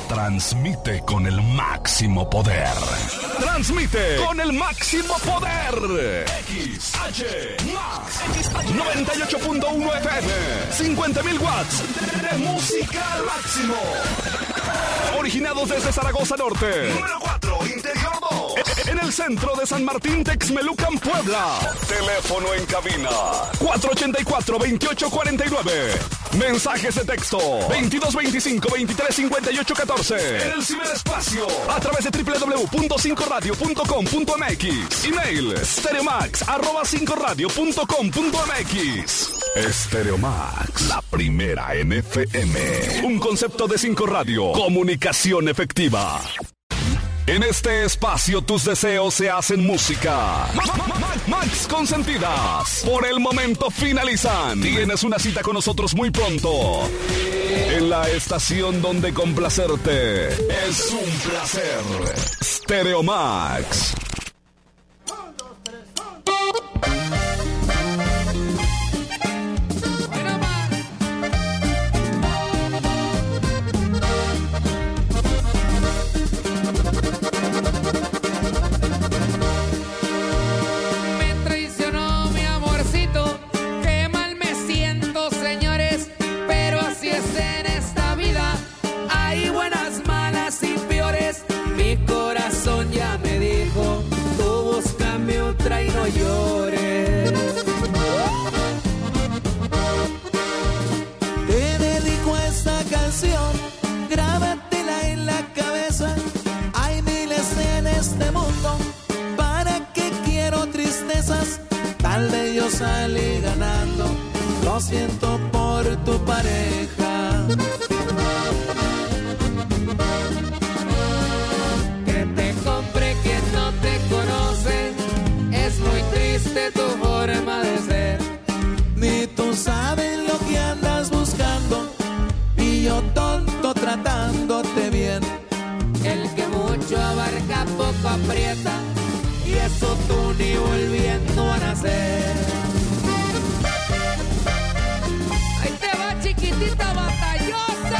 Transmite con el máximo poder. Transmite con el máximo poder. XH Max 98.1 FM. 50.000 watts de música al máximo. Originados desde Zaragoza Norte. Número 4, Interior 2. En el centro de San Martín, Texmelucan, Puebla. Teléfono en cabina 484-2849. Mensajes de texto 2225-2358-14. En el ciberespacio a través de www.5radio.com.mx. Email stereomax@5radio.com.mx. Stereomax, la primera en FM. Un concepto de 5 Radio. Comunicación efectiva. En este espacio tus deseos se hacen música. Max Consentidas. Por el momento finalizan. Tienes una cita con nosotros muy pronto. En la estación donde complacerte es un placer. Stereomax. Y no llores. Te dedico esta canción, grábatela en la cabeza. Hay miles en este mundo, ¿para qué quiero tristezas? Tal vez yo salí ganando, lo siento por tu pareja. Que te compre quien no te conoce. Es muy triste tu forma de ser. Ni tú sabes lo que andas buscando, y yo tonto tratándote bien. El que mucho abarca poco aprieta, y eso tú ni volviendo a nacer. Ahí te va, chiquitita batallosa.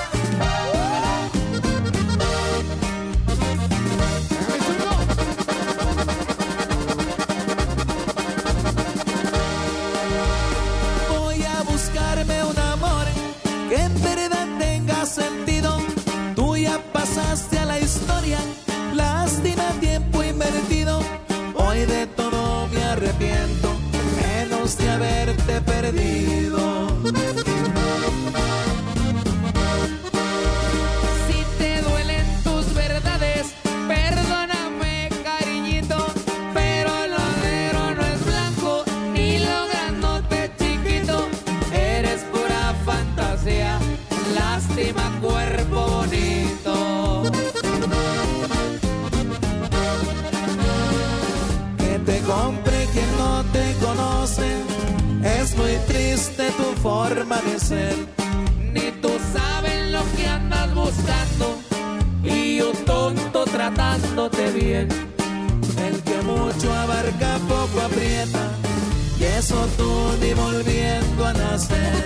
Un amor que en verdad tenga sentido. Tú ya pasaste a la historia, lástima tiempo invertido. Hoy de todo me arrepiento, menos de haberte perdido. Si te duelen tus verdades, perdóname, cariñito, pero lo negro no es blanco, ni lo grandote chiquito. Eres pura fantasía, lástima, cuerpo bonito. Que te compre quien no te conoce, es muy triste tu forma de ser. Ni tú sabes lo que andas buscando, y yo tonto tratándote bien. El que mucho abarca poco aprieta, y eso tú ni volviendo a nacer.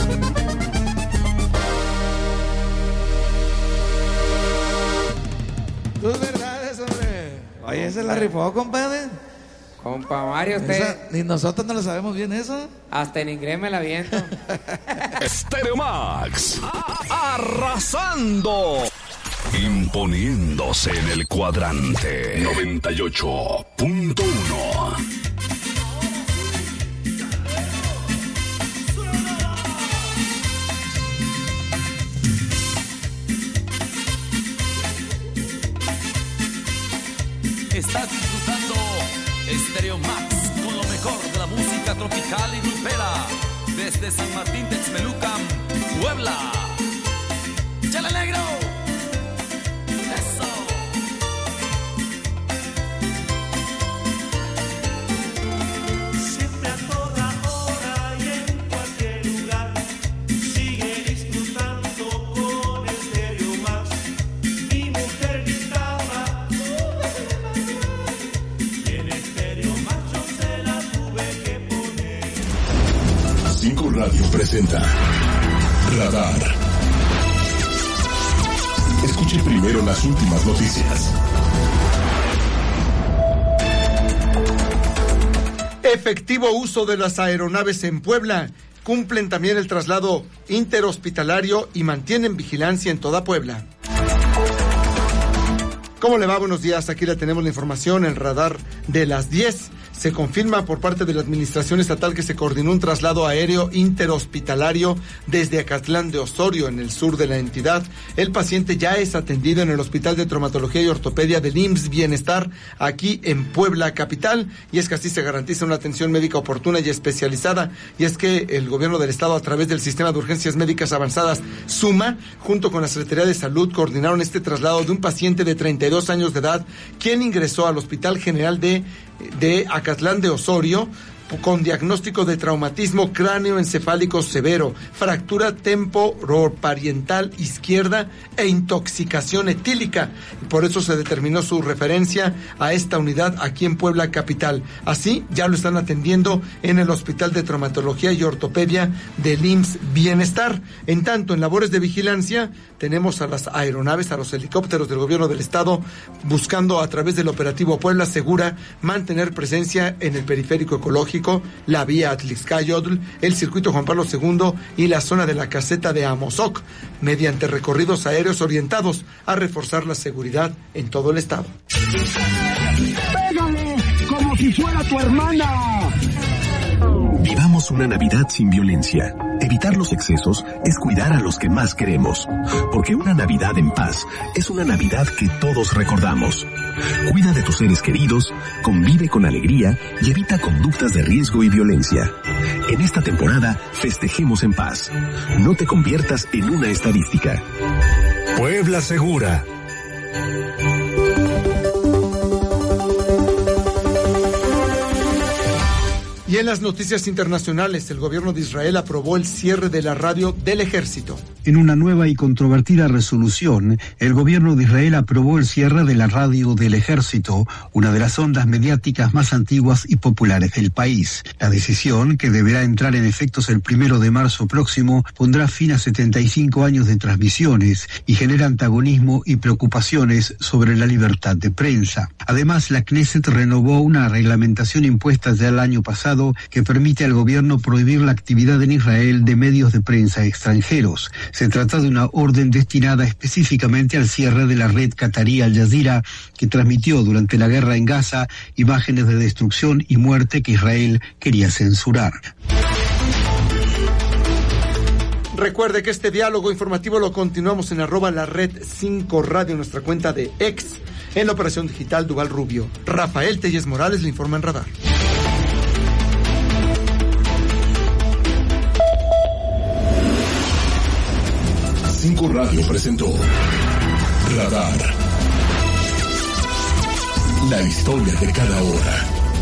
Tus verdades, hombre. Oye, ¿se la rifó, compadre? Compa Mario, usted... Esa, ni nosotros no lo sabemos bien eso. Hasta en inglés me la viento. Stereomax. Arrasando. Imponiéndose en el cuadrante 98.1. Estás disfrutando Stereomax con lo mejor de la música tropical y grupera desde San Martín Texmelucan, Puebla. ¡Chale, negro! ¡Eso! Siempre a toda hora y en cualquier lugar sigue disfrutando con Stereomax. Mi mujer gritaba y en Stereomax yo se la tuve que poner. 5 Radio presenta Radar. Escuche primero las últimas noticias. Efectivo uso de las aeronaves en Puebla. Cumplen también el traslado interhospitalario y mantienen vigilancia en toda Puebla. ¿Cómo le va? Buenos días. Aquí le tenemos la información, el radar de las 10. Se confirma por parte de la Administración Estatal que se coordinó un traslado aéreo interhospitalario desde Acatlán de Osorio, en el sur de la entidad. El paciente ya es atendido en el Hospital de Traumatología y Ortopedia del IMSS Bienestar, aquí en Puebla capital, y es que así se garantiza una atención médica oportuna y especializada. Y es que el gobierno del estado, a través del Sistema de Urgencias Médicas Avanzadas, SUMA, junto con la Secretaría de Salud, coordinaron este traslado de un paciente de 32 años de edad, quien ingresó al Hospital General de Acatlán de Osorio con diagnóstico de traumatismo cráneoencefálico severo, fractura temporoparietal izquierda e intoxicación etílica. Por eso se determinó su referencia a esta unidad aquí en Puebla capital. Así ya lo están atendiendo en el Hospital de Traumatología y Ortopedia del IMSS Bienestar. En tanto, en labores de vigilancia, tenemos a las aeronaves, a los helicópteros del gobierno del estado, buscando a través del operativo Puebla Segura mantener presencia en el periférico ecológico, la vía Atlixcayotl, el circuito Juan Pablo II y la zona de la caseta de Amozoc, mediante recorridos aéreos orientados a reforzar la seguridad en todo el estado. ¡Pégale como si fuera tu hermana! Vivamos una Navidad sin violencia. Evitar los excesos es cuidar a los que más queremos. Porque una Navidad en paz es una Navidad que todos recordamos. Cuida de tus seres queridos, convive con alegría y evita conductas de riesgo y violencia. En esta temporada, festejemos en paz. No te conviertas en una estadística. Puebla Segura. Y en las noticias internacionales, el gobierno de Israel aprobó el cierre de la radio del ejército. En una nueva y controvertida resolución, el gobierno de Israel aprobó el cierre de la radio del ejército, una de las ondas mediáticas más antiguas y populares del país. La decisión, que deberá entrar en efectos el 1 de marzo próximo, pondrá fin a 75 años de transmisiones y genera antagonismo y preocupaciones sobre la libertad de prensa. Además, la Knesset renovó una reglamentación impuesta ya el año pasado que permite al gobierno prohibir la actividad en Israel de medios de prensa extranjeros. Se trata de una orden destinada específicamente al cierre de la red catarí Al Jazeera, que transmitió durante la guerra en Gaza imágenes de destrucción y muerte que Israel quería censurar. Recuerde que este diálogo informativo lo continuamos en @lared5radio, nuestra cuenta de X. En la operación digital, Duval Rubio. Rafael Telles Morales le informa en Radar. 5 Radio presentó Radar. La historia de cada hora.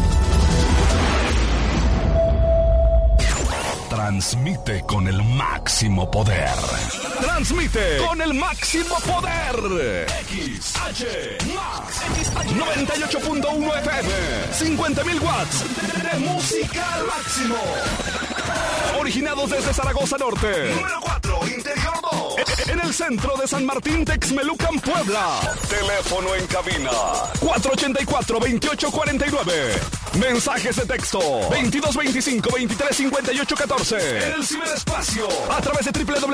Transmite con el máximo poder. Transmite con el máximo poder. XH Max 98.1 FM. 50.000 watts de música al máximo. Originados desde Zaragoza Norte. Número 4, Interior 2. En el centro de San Martín, Texmelucan, Puebla. Teléfono en cabina 484-2849. Mensajes de texto 2225-235814. En el ciberespacio a través de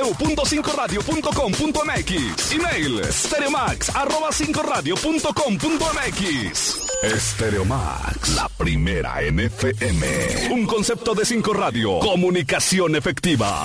www.5radio.com.mx. Email stereomax@5radio.com.mx. Stereomax, la primera en FM. Un concepto de 5 Radio. Comunicación efectiva.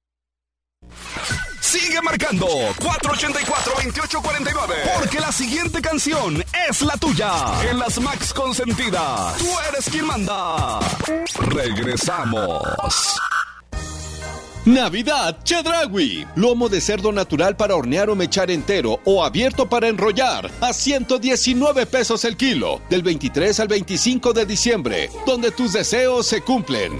Sigue marcando 484-2849, porque la siguiente canción es la tuya. En las Max Consentidas, tú eres quien manda. Regresamos. Navidad Chedraui. Lomo de cerdo natural para hornear o mechar entero o abierto para enrollar a 119 pesos el kilo. Del 23 al 25 de diciembre, donde tus deseos se cumplen.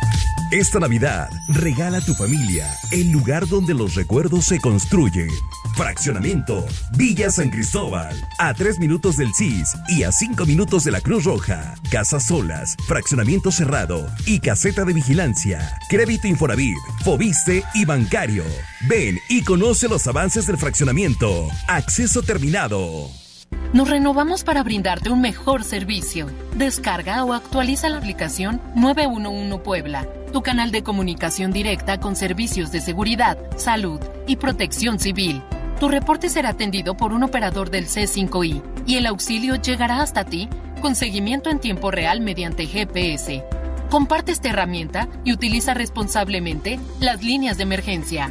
Esta Navidad, regala a tu familia el lugar donde los recuerdos se construyen. Fraccionamiento Villa San Cristóbal, a 3 minutos del CIS y a 5 minutos de la Cruz Roja. Casas solas, fraccionamiento cerrado y caseta de vigilancia. Crédito Infonavit, Fobiste y bancario. Ven y conoce los avances del fraccionamiento. Acceso terminado. Nos renovamos para brindarte un mejor servicio. Descarga o actualiza la aplicación 911 Puebla, tu canal de comunicación directa con servicios de seguridad, salud y protección civil. Tu reporte será atendido por un operador del C5I y el auxilio llegará hasta ti con seguimiento en tiempo real mediante GPS. Comparte esta herramienta y utiliza responsablemente las líneas de emergencia.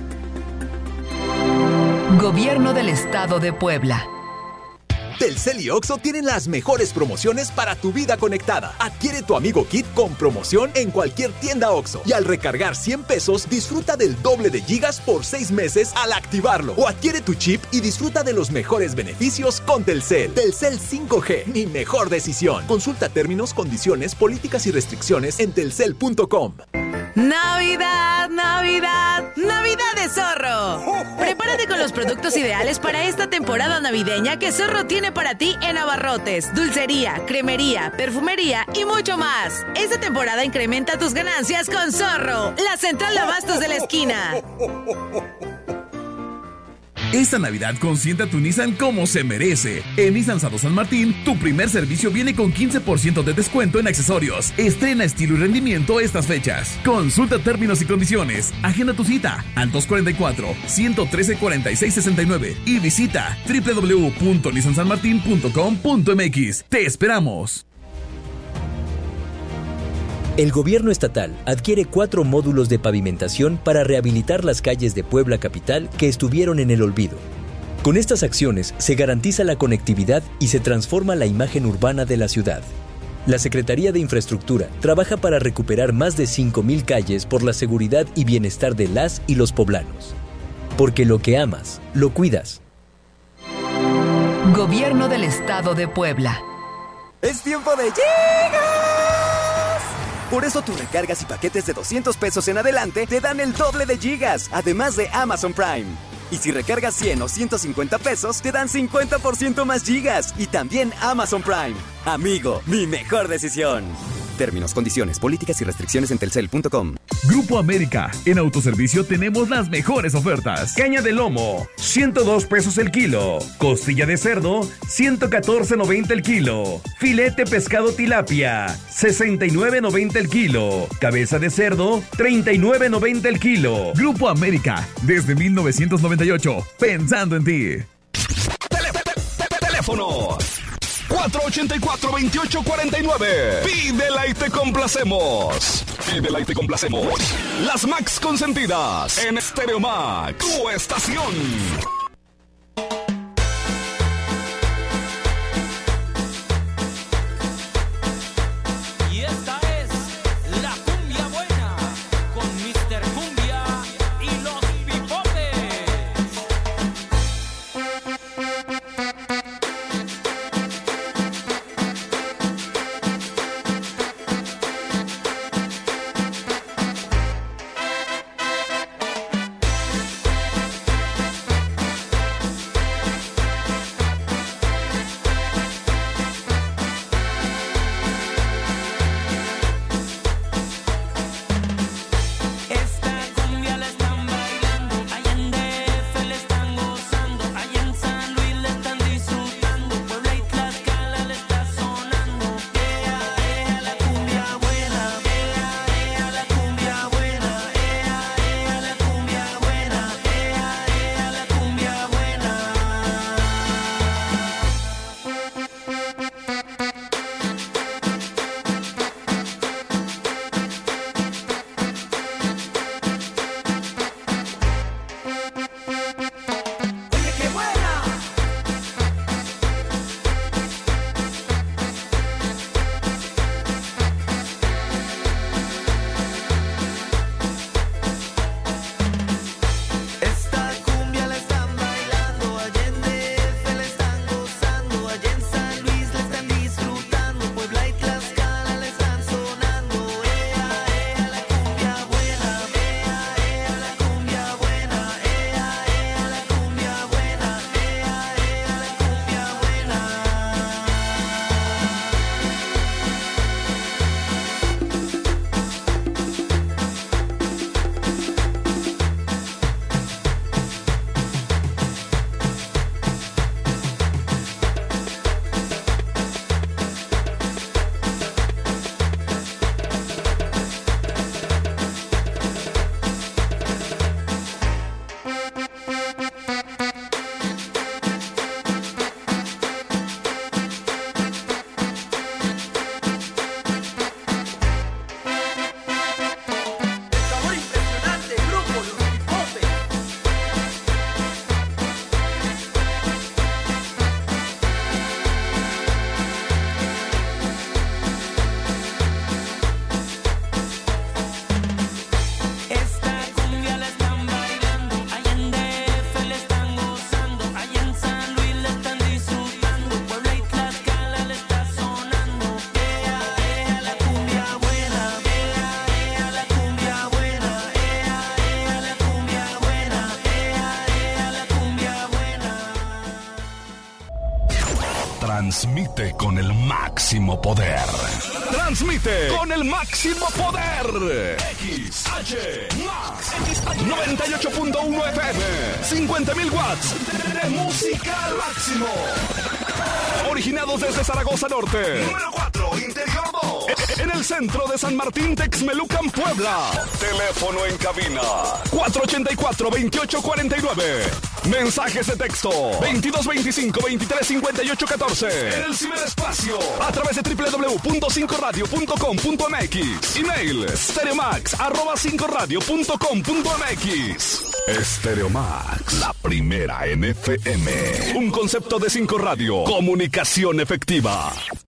Gobierno del Estado de Puebla. Telcel y Oxxo tienen las mejores promociones para tu vida conectada. Adquiere tu Amigo Kit con promoción en cualquier tienda Oxxo. Y al recargar 100 pesos, disfruta del doble de gigas por 6 meses al activarlo. O adquiere tu chip y disfruta de los mejores beneficios con Telcel. Telcel 5G, mi mejor decisión. Consulta términos, condiciones, políticas y restricciones en telcel.com. Navidad, Navidad, Navidad de Zorro. Prepárate con los productos ideales para esta temporada navideña que Zorro tiene para ti en abarrotes, dulcería, cremería, perfumería y mucho más. Esta temporada incrementa tus ganancias con Zorro, la central de abastos de la esquina. Esta Navidad consiente a tu Nissan como se merece. En Nissan Sado San Martín, tu primer servicio viene con 15% de descuento en accesorios. Estrena estilo y rendimiento estas fechas. Consulta términos y condiciones. Agenda tu cita al 244-113-4669 y visita www.nissansanmartin.com.mx. ¡Te esperamos! El gobierno estatal adquiere 4 módulos de pavimentación para rehabilitar las calles de Puebla capital que estuvieron en el olvido. Con estas acciones se garantiza la conectividad y se transforma la imagen urbana de la ciudad. La Secretaría de Infraestructura trabaja para recuperar más de 5,000 calles por la seguridad y bienestar de las y los poblanos. Porque lo que amas, lo cuidas. Gobierno del Estado de Puebla. ¡Es tiempo de gigas! Por eso tus recargas y paquetes de 200 pesos en adelante te dan el doble de gigas, además de Amazon Prime. Y si recargas 100 o 150 pesos, te dan 50% más gigas y también Amazon Prime. Amigo, mi mejor decisión. Términos, condiciones, políticas y restricciones en telcel.com. Grupo América. En autoservicio tenemos las mejores ofertas. Caña de lomo, 102 pesos el kilo. Costilla de cerdo, 114.90 el kilo. Filete pescado tilapia, 69.90 el kilo. Cabeza de cerdo, 39.90 el kilo. Grupo América. Desde 1998. Pensando en ti. Teléfono 484-2849. Pídela y te complacemos. Pídela y te complacemos. Las Max consentidas en Stereo Max, tu estación. Y esta es la cumbia buena con Mr. Cumbia y los Pipotes. Transmite con el máximo poder. Transmite con el máximo poder. XH Max 98.1 FM. 50.000 watts de música al máximo. Originados desde Zaragoza Norte. Número 4, Interior 2. En el centro de San Martín, Texmelucan, Puebla. Teléfono en cabina 484-2849. Mensajes de texto 2225-235814. En el ciberespacio a través de www.5radio.com.mx. Email stereomax@5radio.com.mx. Stereomax, la primera en FM. Un concepto de 5 Radio. Comunicación efectiva.